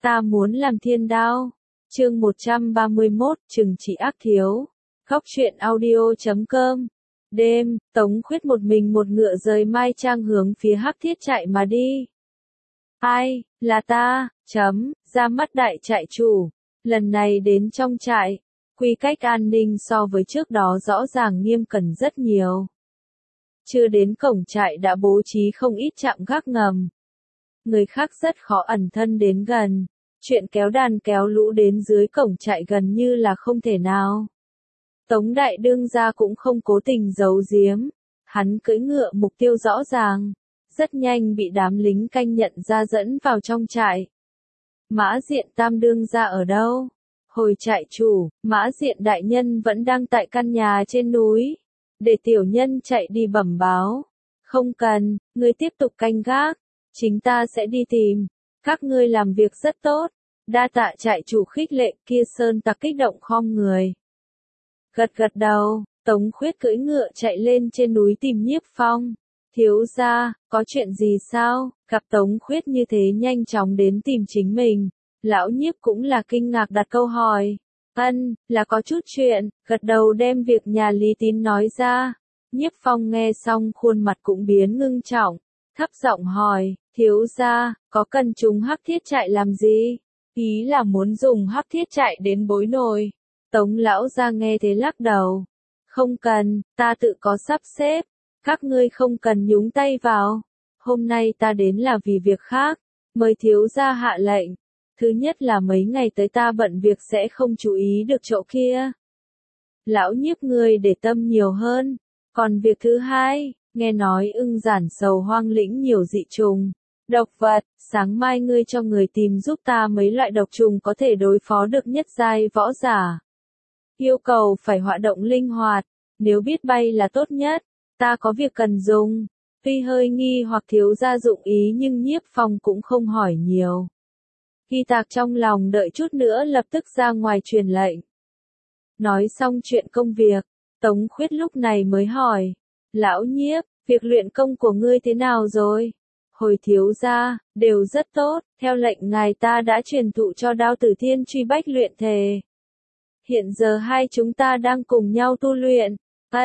Ta muốn làm thiên đao. Chương 131, Trừng trị ác thiếu. Góc truyện audio.com. Đêm, Tống Khuyết một mình một ngựa rời Mai Trang hướng phía Hắc Thiết trại mà đi. Ai, là ta, ra mắt đại trại chủ. Lần này đến trong trại, quy cách an ninh so với trước đó rõ ràng nghiêm cẩn rất nhiều. Chưa đến cổng trại đã bố trí không ít trạm gác ngầm. Người khác rất khó ẩn thân đến gần. Chuyện kéo đàn kéo lũ đến dưới cổng trại gần như là không thể nào. Tống đại đương gia cũng không cố tình giấu giếm. Hắn cưỡi ngựa mục tiêu rõ ràng. Rất nhanh bị đám lính canh nhận ra dẫn vào trong trại. Mã Diện tam đương gia ở đâu? Hồi trại chủ, Mã Diện đại nhân vẫn đang tại căn nhà trên núi. Để tiểu nhân chạy đi bẩm báo. Không cần, ngươi tiếp tục canh gác. Chính ta sẽ đi tìm. Các ngươi làm việc rất tốt. Đa tạ trại chủ khích lệ. Kia Sơn Tặc kích động khom người. Gật gật đầu, Tống Khuyết cưỡi ngựa chạy lên trên núi tìm Nhiếp Phong. Thiếu gia, có chuyện gì sao? Gặp Tống Khuyết như thế nhanh chóng đến tìm chính mình. Lão Nhiếp cũng là kinh ngạc đặt câu hỏi. Là có chút chuyện, gật đầu đem việc nhà Lý Tín nói ra. Nhiếp Phong nghe xong khuôn mặt cũng biến ngưng trọng. Thấp giọng hỏi, thiếu gia, có cần chúng Hắc Thiết trại làm gì? Ý là muốn dùng Hắc Thiết trại đến bối nổi. Tống lão gia nghe thế lắc đầu. Không cần, ta tự có sắp xếp. Các ngươi không cần nhúng tay vào. Hôm nay ta đến là vì việc khác. Mời thiếu gia hạ lệnh. Thứ nhất là mấy ngày tới ta bận việc sẽ không chú ý được chỗ kia. Lão Nhiếp ngươi để tâm nhiều hơn. Còn việc thứ hai, nghe nói ưng giản sầu hoang lĩnh nhiều dị trùng, độc vật, sáng mai ngươi cho người tìm giúp ta mấy loại độc trùng có thể đối phó được nhất giai võ giả. Yêu cầu phải hoạt động linh hoạt, nếu biết bay là tốt nhất, ta có việc cần dùng. Tuy hơi nghi hoặc thiếu gia dụng ý nhưng Nhiếp Phong cũng không hỏi nhiều. Ghi tạc trong lòng đợi chút nữa lập tức ra ngoài truyền lệnh. Nói xong chuyện công việc, Tống Khuyết lúc này mới hỏi. Lão Nhiếp, việc luyện công của ngươi thế nào rồi? Hồi thiếu gia, đều rất tốt, theo lệnh ngài ta đã truyền thụ cho Đao Tử Thiên Truy Bách luyện thể. Hiện giờ hai chúng ta đang cùng nhau tu luyện.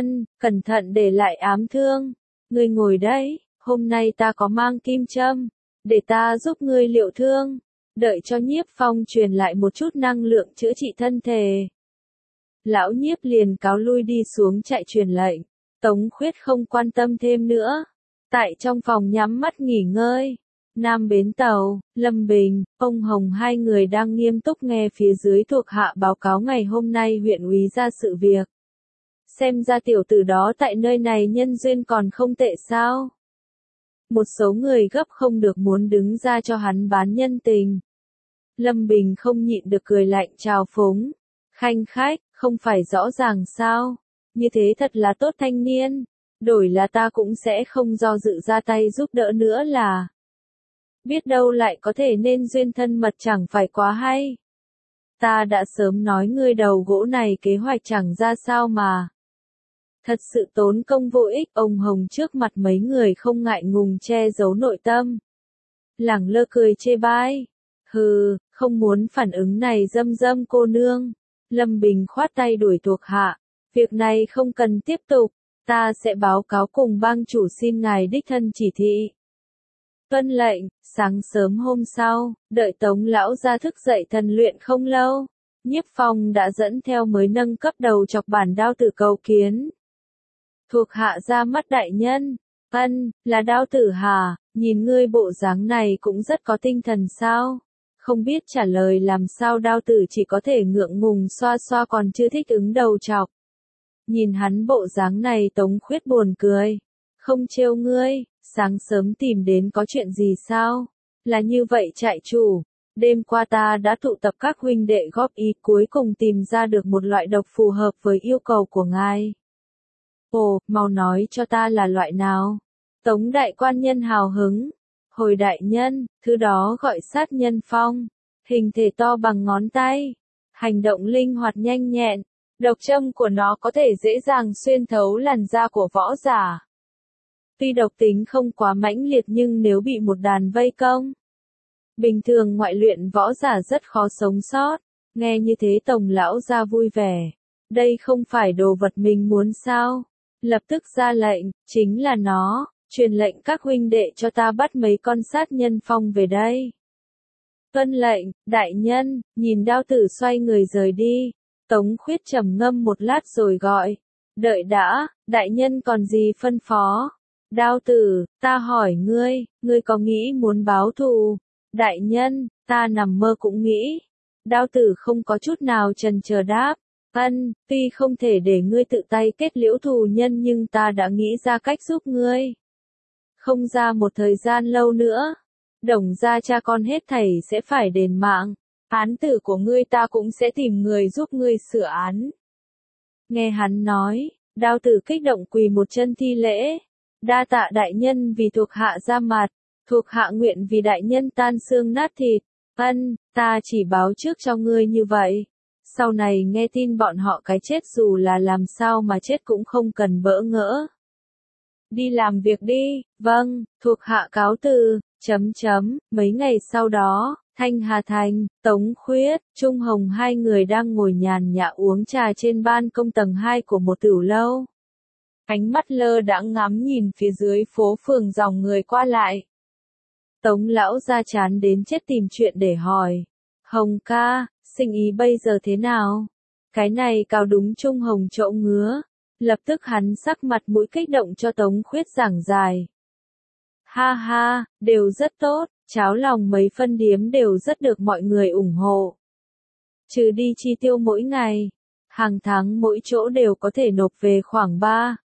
Cẩn thận để lại ám thương. Ngươi ngồi đấy, hôm nay ta có mang kim châm, để ta giúp ngươi liệu thương. Đợi cho Nhiếp Phong truyền lại một chút năng lượng chữa trị thân thể. Lão Nhiếp liền cáo lui đi xuống chạy truyền lệnh. Tống Khuyết không quan tâm thêm nữa. Tại trong phòng nhắm mắt nghỉ ngơi. Nam bến tàu, Lâm Bình, ông Hồng hai người đang nghiêm túc nghe phía dưới thuộc hạ báo cáo ngày hôm nay huyện úy ra sự việc. Xem ra tiểu tử đó tại nơi này nhân duyên còn không tệ sao. Một số người gấp không được muốn đứng ra cho hắn bán nhân tình. Lâm Bình không nhịn được cười lạnh chào phúng. Khanh khách, không phải rõ ràng sao? Như thế thật là tốt thanh niên. Đổi là ta cũng sẽ không do dự ra tay giúp đỡ nữa là. Biết đâu lại có thể nên duyên thân mật chẳng phải quá hay. Ta đã sớm nói ngươi đầu gỗ này kế hoạch chẳng ra sao mà. Thật sự tốn công vô ích. Ông Hồng trước mặt mấy người không ngại ngùng che giấu nội tâm. Lẳng lơ cười chê bai. Hừ, không muốn phản ứng này dâm dâm cô nương. Lâm Bình khoát tay đuổi thuộc hạ. Việc này không cần tiếp tục. Ta sẽ báo cáo cùng bang chủ xin ngài đích thân chỉ thị. Tuân lệnh. Sáng sớm hôm sau, đợi Tống lão ra thức dậy thần luyện không lâu. Nhiếp Phong đã dẫn theo mới nâng cấp đầu chọc bản Đao Tử cầu kiến. Thuộc hạ ra mắt đại nhân. Là Đao Tử hả? Nhìn ngươi bộ dáng này cũng rất có tinh thần sao? Không biết trả lời làm sao Đao Tử chỉ có thể ngượng ngùng xoa xoa còn chưa thích ứng đầu chọc. Nhìn hắn bộ dáng này Tống Khuyết buồn cười. Không trêu ngươi, sáng sớm tìm đến có chuyện gì sao? Là như vậy trại chủ. Đêm qua ta đã tụ tập các huynh đệ góp ý cuối cùng tìm ra được một loại độc phù hợp với yêu cầu của ngài. Ồ, mau nói cho ta là loại nào? Tống đại quan nhân hào hứng. Hồi đại nhân, thứ đó gọi sát nhân phong. Hình thể to bằng ngón tay. Hành động linh hoạt nhanh nhẹn. Độc châm của nó có thể dễ dàng xuyên thấu làn da của võ giả. Tuy độc tính không quá mãnh liệt nhưng nếu bị một đàn vây công, Bình thường ngoại luyện võ giả rất khó sống sót. Nghe như thế Tống lão gia vui vẻ. Đây không phải đồ vật mình muốn sao? Lập tức ra lệnh, chính là nó, truyền lệnh các huynh đệ cho ta bắt mấy con sát nhân phong về đây. Tuân lệnh, đại nhân, nhìn Đao Tử xoay người rời đi. Tống Khuyết trầm ngâm một lát rồi gọi. Đợi đã, đại nhân còn gì phân phó? Đao Tử, ta hỏi ngươi có nghĩ muốn báo thù? Đại nhân, ta nằm mơ cũng nghĩ. Đao Tử không có chút nào chần chờ đáp. Tuy không thể để ngươi tự tay kết liễu thù nhân nhưng ta đã nghĩ ra cách giúp ngươi. Không ra một thời gian lâu nữa, Đồng gia cha con hết thảy sẽ phải đền mạng. Án tử của ngươi ta cũng sẽ tìm người giúp ngươi sửa án. Nghe hắn nói, Đao Tử kích động quỳ một chân thi lễ. Đa tạ đại nhân vì thuộc hạ ra mặt, thuộc hạ nguyện vì đại nhân tan xương nát thịt. Ta chỉ báo trước cho ngươi như vậy. Sau này nghe tin bọn họ cái chết dù là làm sao mà chết cũng không cần bỡ ngỡ. Đi làm việc đi, vâng, thuộc hạ cáo từ, Mấy ngày sau đó, Thanh Hà Thành, Tống Khuyết, Trung Hồng hai người đang ngồi nhàn nhã uống trà trên ban công tầng 2 của một tửu lâu. Ánh mắt lơ đãng ngắm nhìn phía dưới phố phường dòng người qua lại. Tống lão ra chán đến chết tìm chuyện để hỏi. Hồng ca, sinh ý bây giờ thế nào? Cái này cào đúng Trung Hồng chỗ ngứa. Lập tức hắn sắc mặt mũi kích động cho Tống Khuyết giảng giải. Ha ha, đều rất tốt, cháo lòng mấy phân điếm đều rất được mọi người ủng hộ. Trừ đi chi tiêu mỗi ngày, hàng tháng mỗi chỗ đều có thể nộp về khoảng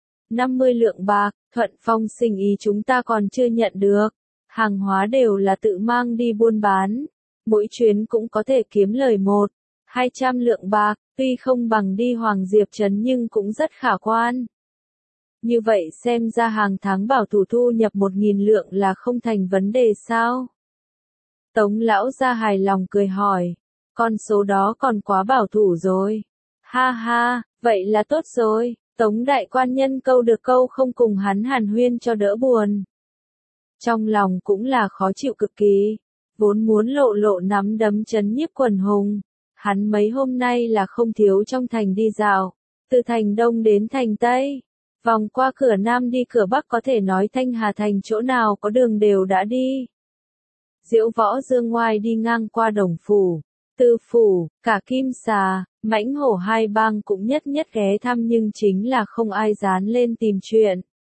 50 lượng bạc, Thuận Phong sinh ý chúng ta còn chưa nhận được. Hàng hóa đều là tự mang đi buôn bán, mỗi chuyến cũng có thể kiếm lời 200 lượng bạc, tuy không bằng đi Hoàng Diệp Trấn nhưng cũng rất khả quan. Như vậy xem ra hàng tháng bảo thủ thu nhập 1.000 lượng là không thành vấn đề sao? Tống lão gia hài lòng cười hỏi, con số đó còn quá bảo thủ rồi. Ha ha, vậy là tốt rồi, Tống đại quan nhân câu được câu không cùng hắn hàn huyên cho đỡ buồn. Trong lòng cũng là khó chịu cực kỳ, vốn muốn lộ nắm đấm trấn nhiếp quần hùng. Hắn mấy hôm nay là không thiếu trong thành đi dạo, từ thành Đông đến thành Tây, vòng qua cửa Nam đi cửa Bắc có thể nói Thanh Hà Thành chỗ nào có đường đều đã đi. Diễu Võ Dương Ngoai đi ngang qua Đồng Phủ, Tư Phủ, cả Kim Xà, Mãnh Hổ hai bang cũng nhất ghé thăm nhưng chính là không ai dán lên tìm chuyện.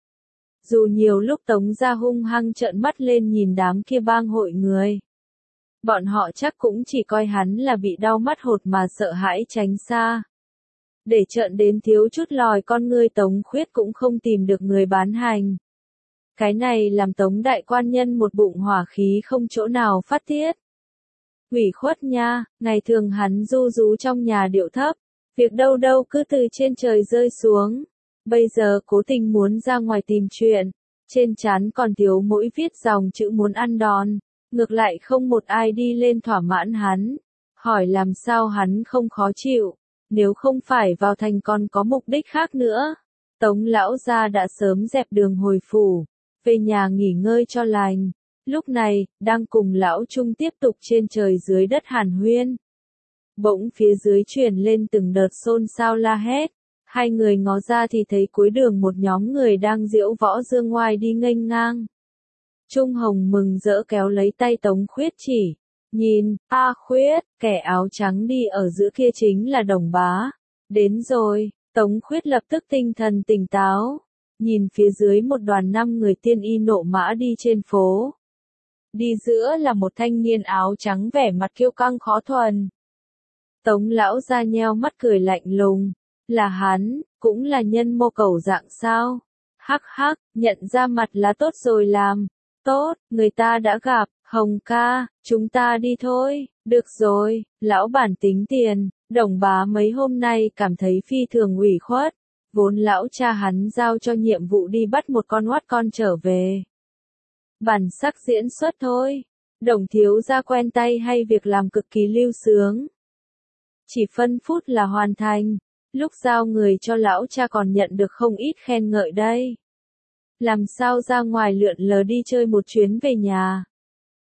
Dù nhiều lúc Tống gia hung hăng trợn mắt lên nhìn đám kia bang hội người. Bọn họ chắc cũng chỉ coi hắn là bị đau mắt hột mà sợ hãi tránh xa. Để trợn đến thiếu chút lòi con ngươi Tống Khuyết cũng không tìm được người bán hành. Cái này làm Tống đại quan nhân một bụng hỏa khí không chỗ nào phát tiết. Ủy khuất nha, ngày thường hắn du rú trong nhà điệu thấp, việc đâu cứ từ trên trời rơi xuống. Bây giờ cố tình muốn ra ngoài tìm chuyện, trên trán còn thiếu mỗi viết dòng chữ muốn ăn đòn. Ngược lại không một ai đi lên thỏa mãn hắn, hỏi làm sao hắn không khó chịu, nếu không phải vào thành còn có mục đích khác nữa. Tống lão gia đã sớm dẹp đường hồi phủ, về nhà nghỉ ngơi cho lành, lúc này, đang cùng lão Trung tiếp tục trên trời dưới đất hàn huyên. Bỗng phía dưới truyền lên từng đợt xôn xao la hét, hai người ngó ra thì thấy cuối đường một nhóm người đang diễu võ dương ngoai đi nghênh ngang. Trung Hồng mừng rỡ kéo lấy tay Tống Khuyết chỉ, nhìn, Khuyết, kẻ áo trắng đi ở giữa kia chính là Đồng bá. Đến rồi, Tống Khuyết lập tức tinh thần tỉnh táo, nhìn phía dưới một đoàn 5 người tiên y nộ mã đi trên phố. Đi giữa là một thanh niên áo trắng vẻ mặt kiêu căng khó thuần. Tống lão ra nheo mắt cười lạnh lùng, là hắn, cũng là nhân mô cẩu dạng sao? Hắc hắc, nhận ra mặt là tốt rồi làm. Tốt, người ta đã gặp, Hồng ca, chúng ta đi thôi, được rồi, lão bản tính tiền, Đồng bá mấy hôm nay cảm thấy phi thường ủy khuất, vốn lão cha hắn giao cho nhiệm vụ đi bắt một con oát con trở về. Bản sắc diễn xuất thôi, Đồng thiếu gia quen tay hay việc làm cực kỳ lưu sướng. Chỉ phân phút là hoàn thành, lúc giao người cho lão cha còn nhận được không ít khen ngợi đây. Làm sao ra ngoài lượn lờ đi chơi một chuyến về nhà.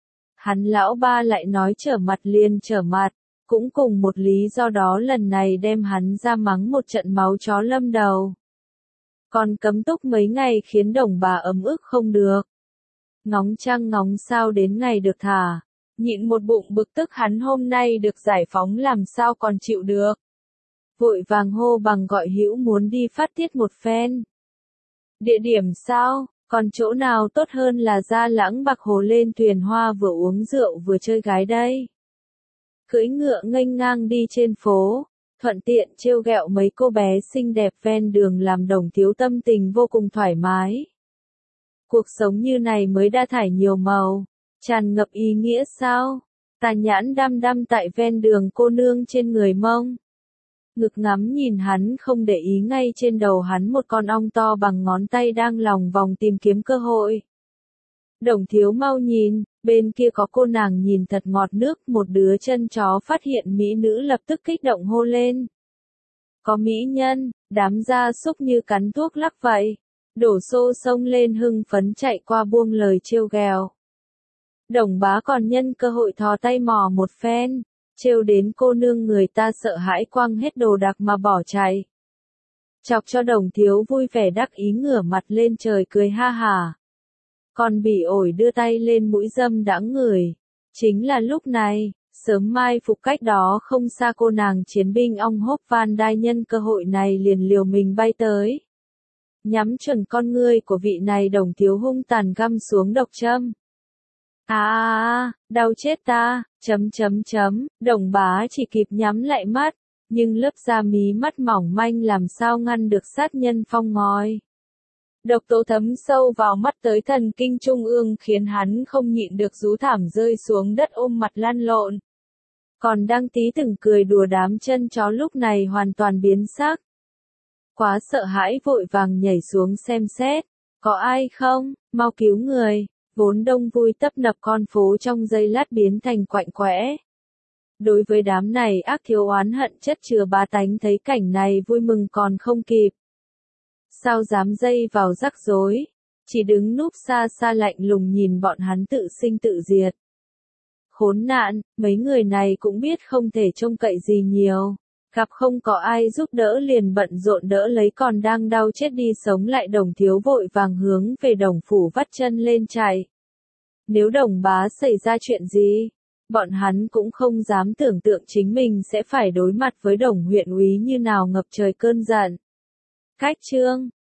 Hắn lão ba lại nói trở mặt liền trở mặt, cũng cùng một lý do đó lần này đem hắn ra mắng một trận máu chó lâm đầu. Còn cấm túc mấy ngày khiến Đồng Bá ấm ức không được. Ngóng trăng ngóng sao đến ngày được thả, nhịn một bụng bực tức hắn hôm nay được giải phóng làm sao còn chịu được. Vội vàng hô bằng gọi hữu muốn đi phát tiết một phen. Địa điểm sao, còn chỗ nào tốt hơn là ra Lãng Bạc Hồ lên thuyền hoa vừa uống rượu vừa chơi gái đây. Cưỡi ngựa nghênh ngang đi trên phố, thuận tiện trêu ghẹo mấy cô bé xinh đẹp ven đường làm Đồng Thiếu tâm tình vô cùng thoải mái. Cuộc sống như này mới đa thải nhiều màu, tràn ngập ý nghĩa sao? Tà Nhãn đăm đăm tại ven đường cô nương trên người Mông. Ngực ngắm nhìn hắn không để ý ngay trên đầu hắn một con ong to bằng ngón tay đang lòng vòng tìm kiếm cơ hội. Đồng Thiếu mau nhìn, bên kia có cô nàng nhìn thật ngọt nước, một đứa chân chó phát hiện mỹ nữ lập tức kích động hô lên. Có mỹ nhân, đám gia súc như cắn thuốc lắc vậy. Đổ xô xông lên hưng phấn chạy qua buông lời trêu ghẹo. Đồng Bá còn nhân cơ hội thò tay mò một phen, trêu đến cô nương người ta sợ hãi quăng hết đồ đạc mà bỏ chạy. Chọc cho Đồng Thiếu vui vẻ đắc ý ngửa mặt lên trời cười ha hả. Còn Bỉ Ổi đưa tay lên mũi dâm đãng ngửi. Chính là lúc này, sớm mai phục cách đó không xa cô nàng chiến binh ong hốp Van Đai nhân cơ hội này liền liều mình bay tới. Nhắm chuẩn con ngươi của vị này Đồng Thiếu hung tàn găm xuống độc châm. Đau chết ta, Đồng Bá chỉ kịp nhắm lại mắt, nhưng lớp da mí mắt mỏng manh làm sao ngăn được sát nhân phong ngói. Độc tố thấm sâu vào mắt tới thần kinh trung ương khiến hắn không nhịn được rú thảm rơi xuống đất ôm mặt lăn lộn. Còn đang tí từng cười đùa đám chân chó lúc này hoàn toàn biến sắc. Quá sợ hãi vội vàng nhảy xuống xem xét, có ai không, mau cứu người, vốn đông vui tấp nập con phố trong giây lát biến thành quạnh quẽ. Đối với đám này ác thiếu oán hận chất chứa bá tánh thấy cảnh này vui mừng còn không kịp. Sao dám dây vào rắc rối, chỉ đứng núp xa xa lạnh lùng nhìn bọn hắn tự sinh tự diệt. Khốn nạn, mấy người này cũng biết không thể trông cậy gì nhiều. Gặp không có ai giúp đỡ liền bận rộn đỡ lấy còn đang đau chết đi sống lại Đồng Thiếu vội vàng hướng về Đồng phủ vắt chân lên chạy. Nếu Đồng Bá xảy ra chuyện gì, bọn hắn cũng không dám tưởng tượng chính mình sẽ phải đối mặt với Đồng huyện úy như nào ngập trời cơn giận. Cách chương